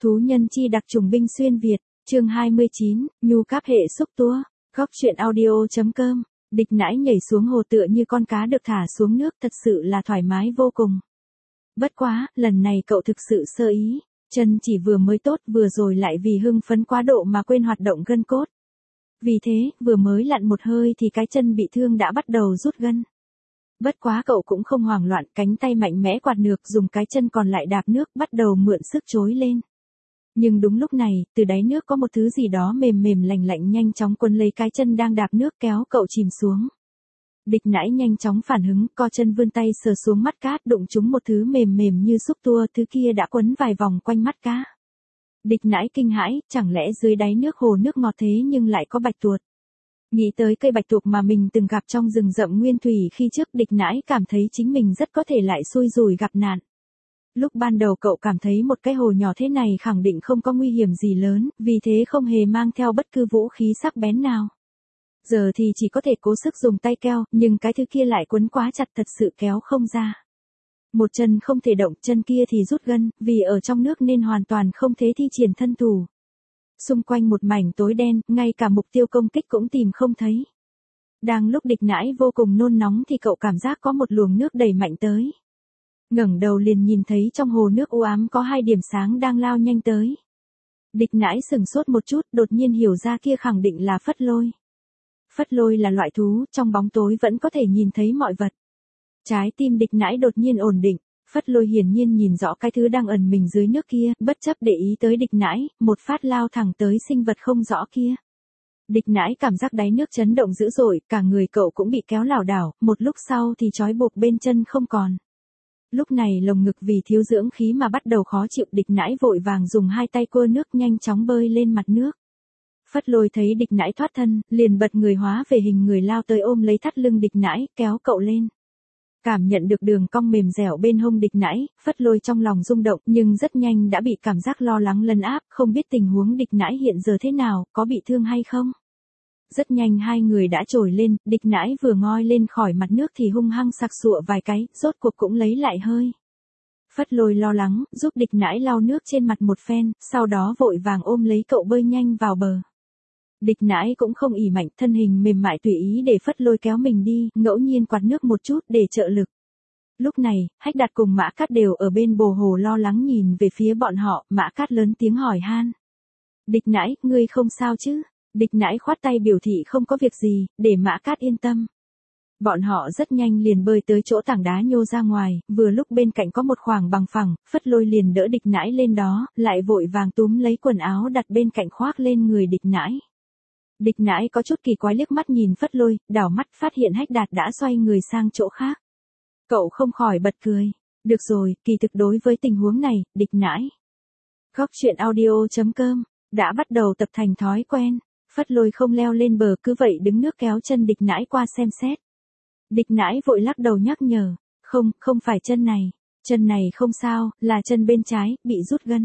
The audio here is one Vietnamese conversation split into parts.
Thú nhân chi đặc trùng binh xuyên Việt, chương 29, nhu cáp hệ xúc tua, góc truyện audio.com, địch nãi nhảy xuống hồ tựa như con cá được thả xuống nước thật sự là thoải mái vô cùng. Bất quá, lần này cậu thực sự sơ ý, chân chỉ vừa mới tốt vừa rồi lại vì hưng phấn quá độ mà quên hoạt động gân cốt. Vì thế, vừa mới lặn một hơi thì cái chân bị thương đã bắt đầu rút gân. Bất quá cậu cũng không hoảng loạn, cánh tay mạnh mẽ quạt nước dùng cái chân còn lại đạp nước bắt đầu mượn sức trối lên. Nhưng đúng lúc này, từ đáy nước có một thứ gì đó mềm mềm lành lạnh nhanh chóng quấn lấy cái chân đang đạp nước kéo cậu chìm xuống. Địch nãi nhanh chóng phản ứng, co chân vươn tay sờ xuống mắt cá, đụng trúng một thứ mềm mềm như xúc tua, thứ kia đã quấn vài vòng quanh mắt cá. Địch nãi kinh hãi, chẳng lẽ dưới đáy nước hồ nước ngọt thế nhưng lại có bạch tuộc. Nghĩ tới cây bạch tuộc mà mình từng gặp trong rừng rậm nguyên thủy khi trước, địch nãi cảm thấy chính mình rất có thể lại xui rủi gặp nạn. Lúc ban đầu cậu cảm thấy một cái hồ nhỏ thế này khẳng định không có nguy hiểm gì lớn, vì thế không hề mang theo bất cứ vũ khí sắc bén nào. Giờ thì chỉ có thể cố sức dùng tay keo, nhưng cái thứ kia lại quấn quá chặt thật sự kéo không ra. Một chân không thể động, chân kia thì rút gân, vì ở trong nước nên hoàn toàn không thể thi triển thân thủ. Xung quanh một mảnh tối đen, ngay cả mục tiêu công kích cũng tìm không thấy. Đang lúc địch nãi vô cùng nôn nóng thì cậu cảm giác có một luồng nước đẩy mạnh tới. Ngẩng đầu liền nhìn thấy trong hồ nước u ám có hai điểm sáng đang lao nhanh tới. Địch nãi sửng sốt một chút, đột nhiên hiểu ra kia khẳng định là phất lôi. Phất lôi là loại thú, trong bóng tối vẫn có thể nhìn thấy mọi vật. Trái tim địch nãi đột nhiên ổn định, phất lôi hiển nhiên nhìn rõ cái thứ đang ẩn mình dưới nước kia, bất chấp để ý tới địch nãi, một phát lao thẳng tới sinh vật không rõ kia. Địch nãi cảm giác đáy nước chấn động dữ dội, cả người cậu cũng bị kéo lảo đảo, một lúc sau thì trói buộc bên chân không còn. Lúc này lồng ngực vì thiếu dưỡng khí mà bắt đầu khó chịu, địch nãi vội vàng dùng hai tay quơ nước nhanh chóng bơi lên mặt nước. Phất lôi thấy địch nãi thoát thân, liền bật người hóa về hình người lao tới ôm lấy thắt lưng địch nãi, kéo cậu lên. Cảm nhận được đường cong mềm dẻo bên hông địch nãi, phất lôi trong lòng rung động nhưng rất nhanh đã bị cảm giác lo lắng lấn áp, không biết tình huống địch nãi hiện giờ thế nào, có bị thương hay không. Rất nhanh hai người đã trồi lên, địch nãi vừa ngoi lên khỏi mặt nước thì hung hăng sặc sụa vài cái, rốt cuộc cũng lấy lại hơi. Phất lôi lo lắng, giúp địch nãi lau nước trên mặt một phen, sau đó vội vàng ôm lấy cậu bơi nhanh vào bờ. Địch nãi cũng không ỉ mạnh, thân hình mềm mại tùy ý để phất lôi kéo mình đi, ngẫu nhiên quạt nước một chút để trợ lực. Lúc này, Hách Đạt cùng Mã Cát đều ở bên bồ hồ lo lắng nhìn về phía bọn họ, Mã Cát lớn tiếng hỏi han. Địch nãi, ngươi không sao chứ? Địch nãi khoát tay biểu thị không có việc gì, để Mã Cát yên tâm. Bọn họ rất nhanh liền bơi tới chỗ tảng đá nhô ra ngoài, vừa lúc bên cạnh có một khoảng bằng phẳng, phất lôi liền đỡ địch nãi lên đó, lại vội vàng túm lấy quần áo đặt bên cạnh khoác lên người địch nãi. Địch nãi có chút kỳ quái liếc mắt nhìn phất lôi, đảo mắt phát hiện Hách Đạt đã xoay người sang chỗ khác. Cậu không khỏi bật cười. Được rồi, kỳ thực đối với tình huống này, địch nãi. Góc truyện audio.com, đã bắt đầu tập thành thói quen. Phất lôi không leo lên bờ cứ vậy đứng nước kéo chân địch nãi qua xem xét. Địch nãi vội lắc đầu nhắc nhở. Không phải chân này. Chân này không sao, là chân bên trái, bị rút gân.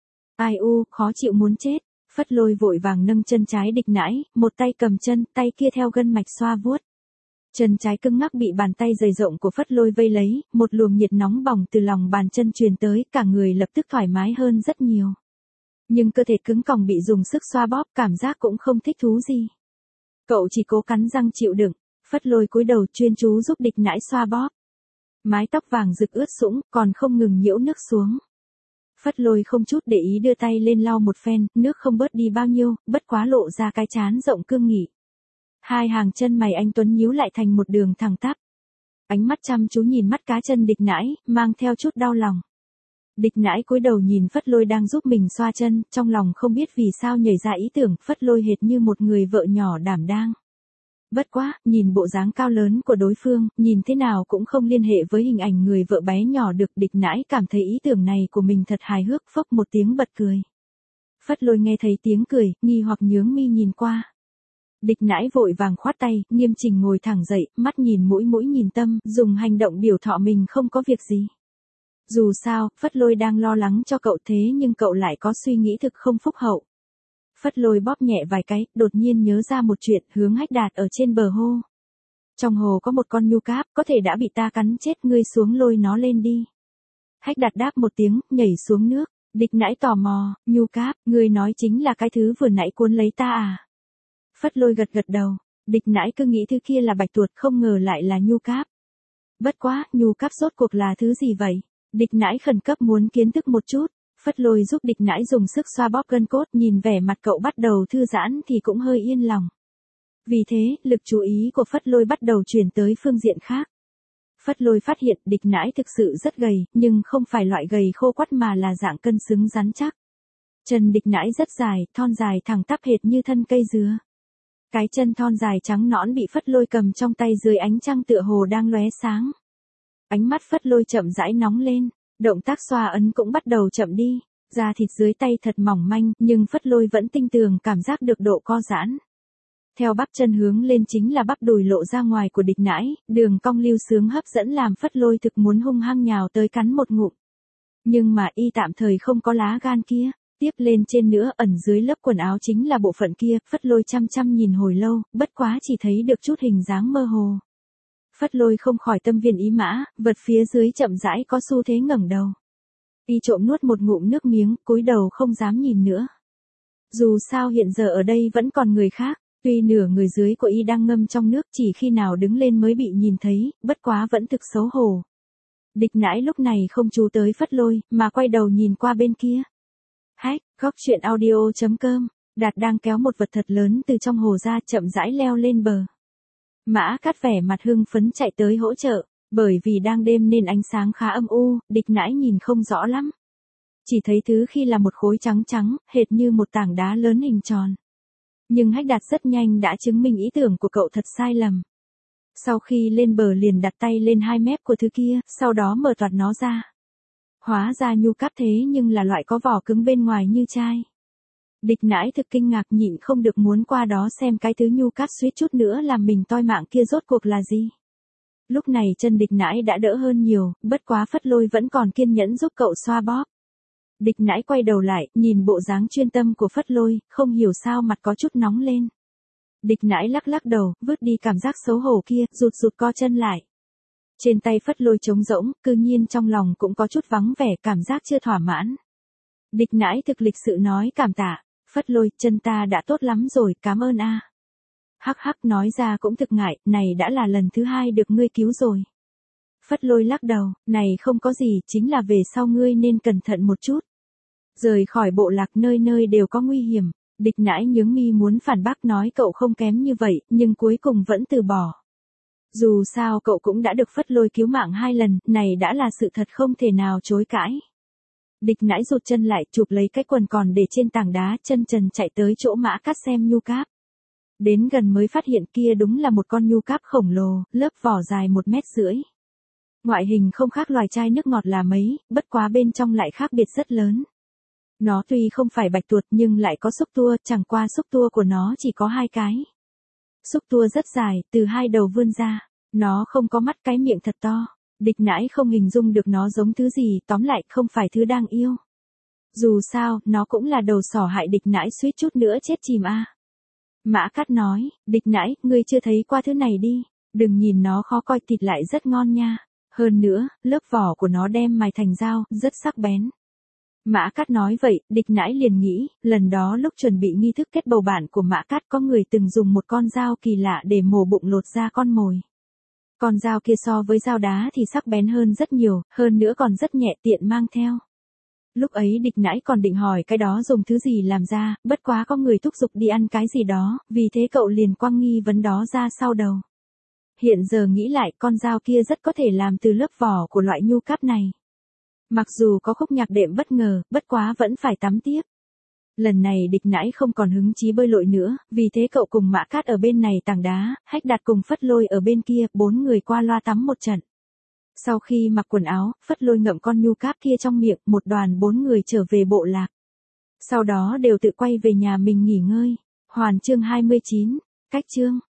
Ai u, khó chịu muốn chết. Phất lôi vội vàng nâng chân trái địch nãi, một tay cầm chân, tay kia theo gân mạch xoa vuốt. Chân trái cứng ngắc bị bàn tay dày rộng của phất lôi vây lấy, một luồng nhiệt nóng bỏng từ lòng bàn chân truyền tới, cả người lập tức thoải mái hơn rất nhiều. Nhưng cơ thể cứng còng bị dùng sức xoa bóp, cảm giác cũng không thích thú gì. Cậu chỉ cố cắn răng chịu đựng, phất lôi cúi đầu chuyên chú giúp địch nãi xoa bóp. Mái tóc vàng rực ướt sũng, còn không ngừng nhiễu nước xuống. Phất lôi không chút để ý đưa tay lên lau một phen, nước không bớt đi bao nhiêu, bất quá lộ ra cái trán rộng cương nghị. Hai hàng chân mày anh tuấn nhíu lại thành một đường thẳng tắp. Ánh mắt chăm chú nhìn mắt cá chân địch nãi, mang theo chút đau lòng. Địch nãi cúi đầu nhìn phất lôi đang giúp mình xoa chân, trong lòng không biết vì sao nhảy ra ý tưởng phất lôi hệt như một người vợ nhỏ đảm đang. Bất quá, nhìn bộ dáng cao lớn của đối phương, nhìn thế nào cũng không liên hệ với hình ảnh người vợ bé nhỏ được, địch nãi cảm thấy ý tưởng này của mình thật hài hước, phốc một tiếng bật cười. Phất lôi nghe thấy tiếng cười, nghi hoặc nhướng mi nhìn qua. Địch nãi vội vàng khoát tay, nghiêm chỉnh ngồi thẳng dậy, mắt nhìn mũi nhìn tâm, dùng hành động biểu thọ mình không có việc gì. Dù sao, phất lôi đang lo lắng cho cậu thế nhưng cậu lại có suy nghĩ thực không phúc hậu. Phất lôi bóp nhẹ vài cái, đột nhiên nhớ ra một chuyện, hướng Hách Đạt ở trên bờ hồ. Trong hồ có một con nhu cáp, có thể đã bị ta cắn chết, ngươi xuống lôi nó lên đi. Hách Đạt đáp một tiếng, nhảy xuống nước. Địch Nãi tò mò, Nhu Cáp, ngươi nói chính là cái thứ vừa nãy cuốn lấy ta à? Phất Lôi gật gật đầu, Địch Nãi cứ nghĩ thứ kia là bạch tuộc, không ngờ lại là Nhu Cáp. Bất quá, Nhu Cáp rốt cuộc là thứ gì vậy? Địch Nãi khẩn cấp muốn kiến thức một chút. Phất Lôi giúp Địch Nãi dùng sức xoa bóp gân cốt, nhìn vẻ mặt cậu bắt đầu thư giãn thì cũng hơi yên lòng. Vì thế, lực chú ý của Phất Lôi bắt đầu chuyển tới phương diện khác. Phất Lôi phát hiện Địch Nãi thực sự rất gầy, nhưng không phải loại gầy khô quắt mà là dạng cân xứng rắn chắc. Chân Địch Nãi rất dài, thon dài thẳng tắp hệt như thân cây dứa. Cái chân thon dài trắng nõn bị Phất Lôi cầm trong tay dưới ánh trăng tựa hồ đang lóe sáng. Ánh mắt Phất Lôi chậm rãi nóng lên, động tác xoa ấn cũng bắt đầu chậm đi, da thịt dưới tay thật mỏng manh, nhưng Phất Lôi vẫn tinh tường cảm giác được độ co giãn. Theo bắp chân hướng lên chính là bắp đùi lộ ra ngoài của Địch Nãi, đường cong lưu sướng hấp dẫn làm Phất Lôi thực muốn hung hăng nhào tới cắn một ngụm. Nhưng mà y tạm thời không có lá gan kia. Tiếp lên trên nữa, ẩn dưới lớp quần áo chính là bộ phận kia, Phất Lôi chăm chăm nhìn hồi lâu, bất quá chỉ thấy được chút hình dáng mơ hồ. Phất Lôi không khỏi tâm viên ý mã, vật phía dưới chậm rãi có xu thế ngẩng đầu. Y trộm nuốt một ngụm nước miếng, cúi đầu không dám nhìn nữa. Dù sao hiện giờ ở đây vẫn còn người khác, tuy nửa người dưới của y đang ngâm trong nước, chỉ khi nào đứng lên mới bị nhìn thấy, bất quá vẫn thực xấu hổ. Địch Nãi lúc này không chú tới Phất Lôi, mà quay đầu nhìn qua bên kia. Hack, góc chuyện audio.com, Đạt đang kéo một vật thật lớn từ trong hồ ra, chậm rãi leo lên bờ. Mã Cát vẻ mặt hưng phấn chạy tới hỗ trợ, bởi vì đang đêm nên ánh sáng khá âm u, Địch Nãi nhìn không rõ lắm. Chỉ thấy thứ khi là một khối trắng trắng, hệt như một tảng đá lớn hình tròn. Nhưng Hách Đạt rất nhanh đã chứng minh ý tưởng của cậu thật sai lầm. Sau khi lên bờ liền đặt tay lên hai mép của thứ kia, sau đó mở toạc nó ra. Hóa ra Nhu Cáp thế nhưng là loại có vỏ cứng bên ngoài như chai. Địch Nãi thực kinh ngạc, nhịn không được muốn qua đó xem cái thứ Nhu Cáp suýt chút nữa làm mình toi mạng kia rốt cuộc là gì. Lúc này chân Địch Nãi đã đỡ hơn nhiều, bất quá Phất Lôi vẫn còn kiên nhẫn giúp cậu xoa bóp. Địch Nãi quay đầu lại, nhìn bộ dáng chuyên tâm của Phất Lôi, không hiểu sao mặt có chút nóng lên. Địch Nãi lắc lắc đầu, vứt đi cảm giác xấu hổ kia, rụt co chân lại. Trên tay Phất Lôi trống rỗng, cư nhiên trong lòng cũng có chút vắng vẻ, cảm giác chưa thỏa mãn. Địch Nãi thực lịch sự nói cảm tạ, Phất Lôi, chân ta đã tốt lắm rồi, cảm ơn a. Hắc hắc nói ra cũng thực ngại, này đã là lần thứ hai được ngươi cứu rồi. Phất Lôi lắc đầu, này không có gì, chính là về sau ngươi nên cẩn thận một chút. Rời khỏi bộ lạc nơi nơi đều có nguy hiểm, Địch Nãi nhướng mi muốn phản bác nói cậu không kém như vậy, nhưng cuối cùng vẫn từ bỏ. Dù sao cậu cũng đã được Phất Lôi cứu mạng 2 lần, này đã là sự thật không thể nào chối cãi. Địch Nãi rụt chân lại, chụp lấy cái quần còn để trên tảng đá, chân trần chạy tới chỗ Mã Cát xem Nhu Cáp. Đến gần mới phát hiện kia đúng là một con Nhu Cáp khổng lồ, lớp vỏ dài 1,5 mét. Ngoại hình không khác loài chai nước ngọt là mấy, bất quá bên trong lại khác biệt rất lớn. Nó tuy không phải bạch tuộc nhưng lại có xúc tua, chẳng qua xúc tua của nó chỉ có 2 cái. Xúc tua rất dài, từ 2 đầu vươn ra, nó không có mắt, cái miệng thật to. Địch Nãi không hình dung được nó giống thứ gì, tóm lại không phải thứ đang yêu. Dù sao, nó cũng là đầu sỏ hại Địch Nãi suýt chút nữa chết chìm a. Mã Cát nói, Địch Nãi, ngươi chưa thấy qua thứ này đi, đừng nhìn nó khó coi, thịt lại rất ngon nha. Hơn nữa, lớp vỏ của nó đem mài thành dao, rất sắc bén. Mã Cát nói vậy, Địch Nãi liền nghĩ, lần đó lúc chuẩn bị nghi thức kết bầu bạn của Mã Cát có người từng dùng một con dao kỳ lạ để mổ bụng lột ra con mồi. Con dao kia so với dao đá thì sắc bén hơn rất nhiều, hơn nữa còn rất nhẹ, tiện mang theo. Lúc ấy Địch Nãi còn định hỏi cái đó dùng thứ gì làm ra, bất quá có người thúc giục đi ăn cái gì đó, vì thế cậu liền quăng nghi vấn đó ra sau đầu. Hiện giờ nghĩ lại, con dao kia rất có thể làm từ lớp vỏ của loại Nhu Cáp này. Mặc dù có khúc nhạc đệm bất ngờ, bất quá vẫn phải tắm tiếp. Lần này Địch Nãi không còn hứng chí bơi lội nữa, vì thế cậu cùng Mã Cát ở bên này tảng đá, Hách Đạt cùng Phất Lôi ở bên kia, 4 người qua loa tắm một trận. Sau khi mặc quần áo, Phất Lôi ngậm con Nhu Cáp kia trong miệng, một đoàn 4 người trở về bộ lạc. Sau đó đều tự quay về nhà mình nghỉ ngơi. Hoàn chương 29, cách chương.